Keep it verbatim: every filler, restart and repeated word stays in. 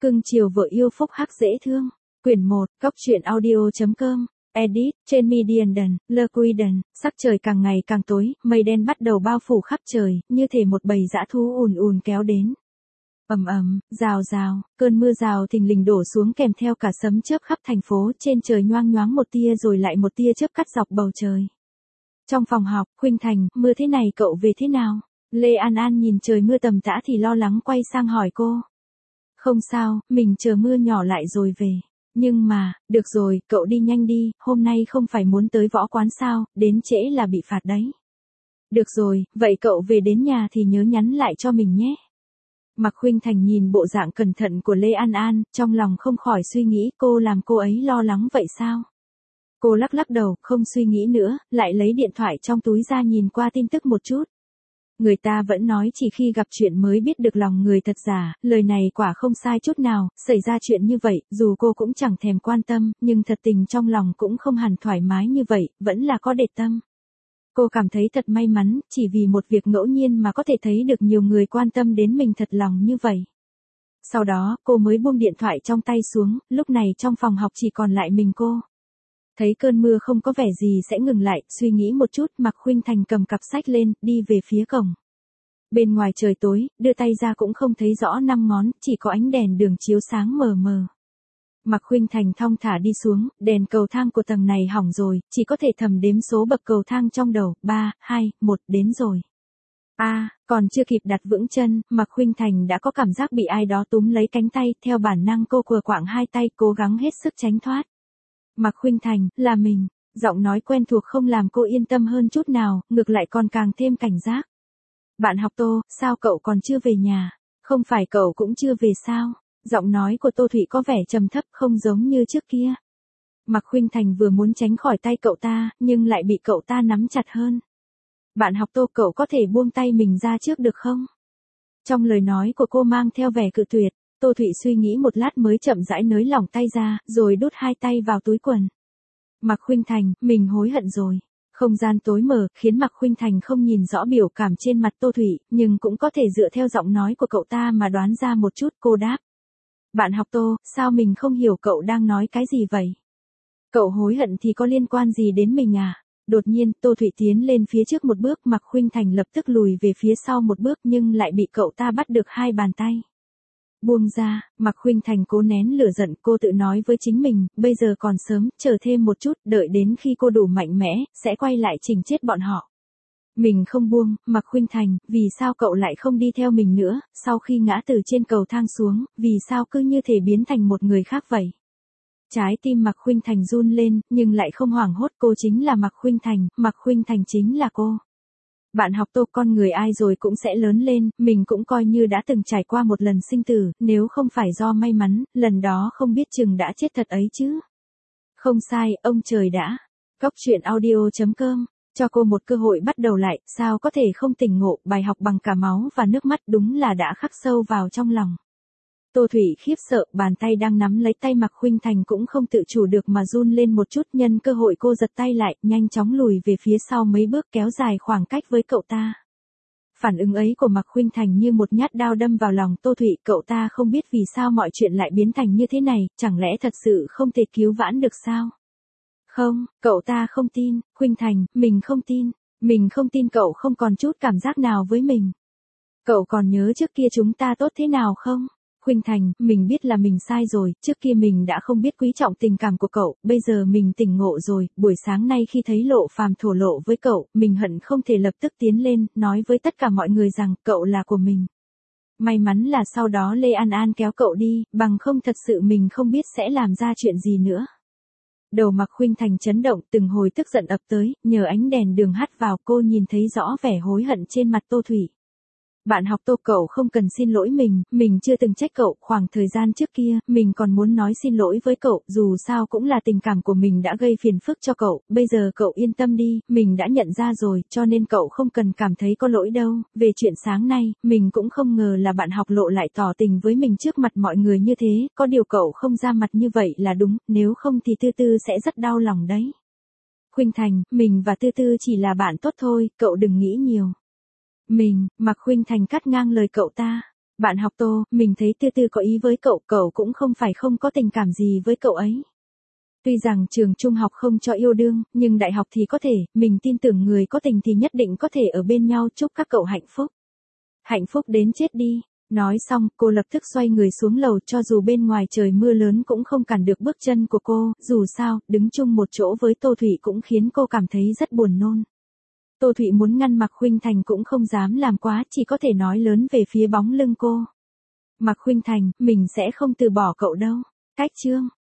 Cưng chiều vợ yêu phúc hắc dễ thương. Quyển một, Cóc truyện audio.com. Edit, trên Mediendon, Lequiden, sắc trời càng ngày càng tối, mây đen bắt đầu bao phủ khắp trời, như thể một bầy dã thú ùn ùn kéo đến. Ầm ầm, rào rào, cơn mưa rào thình lình đổ xuống kèm theo cả sấm chớp khắp thành phố, trên trời nhoang nhoáng một tia rồi lại một tia chớp cắt dọc bầu trời. Trong phòng học, Khuynh Thành, mưa thế này cậu về thế nào? Lê An An nhìn trời mưa tầm tã thì lo lắng quay sang hỏi cô. Không sao, mình chờ mưa nhỏ lại rồi về. Nhưng mà, được rồi, cậu đi nhanh đi, hôm nay không phải muốn tới võ quán sao, đến trễ là bị phạt đấy. Được rồi, vậy cậu về đến nhà thì nhớ nhắn lại cho mình nhé. Mạc Khuynh Thành nhìn bộ dạng cẩn thận của Lê An An, trong lòng không khỏi suy nghĩ cô làm cô ấy lo lắng vậy sao? Cô lắc lắc đầu, không suy nghĩ nữa, lại lấy điện thoại trong túi ra nhìn qua tin tức một chút. Người ta vẫn nói chỉ khi gặp chuyện mới biết được lòng người thật giả, lời này quả không sai chút nào, xảy ra chuyện như vậy, dù cô cũng chẳng thèm quan tâm, nhưng thật tình trong lòng cũng không hẳn thoải mái như vậy, vẫn là có để tâm. Cô cảm thấy thật may mắn, chỉ vì một việc ngẫu nhiên mà có thể thấy được nhiều người quan tâm đến mình thật lòng như vậy. Sau đó, cô mới buông điện thoại trong tay xuống, lúc này trong phòng học chỉ còn lại mình cô. Thấy cơn mưa không có vẻ gì sẽ ngừng lại, suy nghĩ một chút, Mạc Khuynh Thành cầm cặp sách lên, đi về phía cổng. Bên ngoài trời tối, đưa tay ra cũng không thấy rõ năm ngón, chỉ có ánh đèn đường chiếu sáng mờ mờ. Mạc Khuynh Thành thong thả đi xuống, đèn cầu thang của tầng này hỏng rồi, chỉ có thể thầm đếm số bậc cầu thang trong đầu, ba, hai, một, đến rồi. A, à, còn chưa kịp đặt vững chân, Mạc Khuynh Thành đã có cảm giác bị ai đó túm lấy cánh tay, theo bản năng cô quờ quạng hai tay, cố gắng hết sức tránh thoát. Mạc Khuynh Thành, là mình, giọng nói quen thuộc không làm cô yên tâm hơn chút nào, ngược lại còn càng thêm cảnh giác. Bạn học Tô, sao cậu còn chưa về nhà? Không phải cậu cũng chưa về sao? Giọng nói của Tô Thụy có vẻ trầm thấp không giống như trước kia. Mạc Khuynh Thành vừa muốn tránh khỏi tay cậu ta, nhưng lại bị cậu ta nắm chặt hơn. Bạn học Tô, cậu có thể buông tay mình ra trước được không? Trong lời nói của cô mang theo vẻ cự tuyệt. Tô Thụy suy nghĩ một lát mới chậm rãi nới lỏng tay ra, rồi đút hai tay vào túi quần. Mạc Khuynh Thành, mình hối hận rồi. Không gian tối mờ, khiến Mạc Khuynh Thành không nhìn rõ biểu cảm trên mặt Tô Thụy, nhưng cũng có thể dựa theo giọng nói của cậu ta mà đoán ra một chút, cô đáp. Bạn học Tô, sao mình không hiểu cậu đang nói cái gì vậy? Cậu hối hận thì có liên quan gì đến mình à? Đột nhiên, Tô Thụy tiến lên phía trước một bước, Mạc Khuynh Thành lập tức lùi về phía sau một bước nhưng lại bị cậu ta bắt được hai bàn tay. Buông ra, Mạc Khuynh Thành cố nén lửa giận, cô tự nói với chính mình, bây giờ còn sớm, chờ thêm một chút, đợi đến khi cô đủ mạnh mẽ, sẽ quay lại chỉnh chết bọn họ. Mình không buông, Mạc Khuynh Thành, vì sao cậu lại không đi theo mình nữa, sau khi ngã từ trên cầu thang xuống, vì sao cứ như thể biến thành một người khác vậy? Trái tim Mạc Khuynh Thành run lên, nhưng lại không hoảng hốt, cô chính là Mạc Khuynh Thành, Mạc Khuynh Thành chính là cô. Bạn học Tô, con người ai rồi cũng sẽ lớn lên, mình cũng coi như đã từng trải qua một lần sinh tử, nếu không phải do may mắn, lần đó không biết chừng đã chết thật ấy chứ. Không sai, ông trời đã. Cóc truyện audio.com, cho cô một cơ hội bắt đầu lại, sao có thể không tỉnh ngộ, bài học bằng cả máu và nước mắt đúng là đã khắc sâu vào trong lòng. Tô Thụy khiếp sợ, bàn tay đang nắm lấy tay Mạc Khuynh Thành cũng không tự chủ được mà run lên một chút, nhân cơ hội cô giật tay lại, nhanh chóng lùi về phía sau mấy bước kéo dài khoảng cách với cậu ta. Phản ứng ấy của Mạc Khuynh Thành như một nhát đao đâm vào lòng Tô Thụy, cậu ta không biết vì sao mọi chuyện lại biến thành như thế này, chẳng lẽ thật sự không thể cứu vãn được sao? Không, cậu ta không tin, Khuynh Thành, mình không tin, mình không tin cậu không còn chút cảm giác nào với mình. Cậu còn nhớ trước kia chúng ta tốt thế nào không? Khuynh Thành, mình biết là mình sai rồi, trước kia mình đã không biết quý trọng tình cảm của cậu, bây giờ mình tỉnh ngộ rồi, buổi sáng nay khi thấy Lộ Phàm thổ lộ với cậu, mình hận không thể lập tức tiến lên, nói với tất cả mọi người rằng, cậu là của mình. May mắn là sau đó Lê An An kéo cậu đi, bằng không thật sự mình không biết sẽ làm ra chuyện gì nữa. Đầu Mạc Khuynh Thành chấn động, từng hồi tức giận ập tới, nhờ ánh đèn đường hắt vào cô nhìn thấy rõ vẻ hối hận trên mặt Tô Thụy. Bạn học Tô, cậu không cần xin lỗi mình, mình chưa từng trách cậu, khoảng thời gian trước kia, mình còn muốn nói xin lỗi với cậu, dù sao cũng là tình cảm của mình đã gây phiền phức cho cậu, bây giờ cậu yên tâm đi, mình đã nhận ra rồi, cho nên cậu không cần cảm thấy có lỗi đâu, về chuyện sáng nay, mình cũng không ngờ là bạn học Lộ lại tỏ tình với mình trước mặt mọi người như thế, có điều cậu không ra mặt như vậy là đúng, nếu không thì Tư Tư sẽ rất đau lòng đấy. Khuynh Thành, mình và Tư Tư chỉ là bạn tốt thôi, cậu đừng nghĩ nhiều. Mình, Mạc Khuynh Thành cắt ngang lời cậu ta. Bạn học Tô, mình thấy Tư Tư có ý với cậu, cậu cũng không phải không có tình cảm gì với cậu ấy. Tuy rằng trường trung học không cho yêu đương, nhưng đại học thì có thể, mình tin tưởng người có tình thì nhất định có thể ở bên nhau, chúc các cậu hạnh phúc. Hạnh phúc đến chết đi. Nói xong, cô lập tức xoay người xuống lầu, cho dù bên ngoài trời mưa lớn cũng không cản được bước chân của cô, dù sao, đứng chung một chỗ với Tô Thụy cũng khiến cô cảm thấy rất buồn nôn. Tô Thụy muốn ngăn Mạc Khuynh Thành cũng không dám làm quá, chỉ có thể nói lớn về phía bóng lưng cô. Mạc Khuynh Thành, mình sẽ không từ bỏ cậu đâu. Cách chương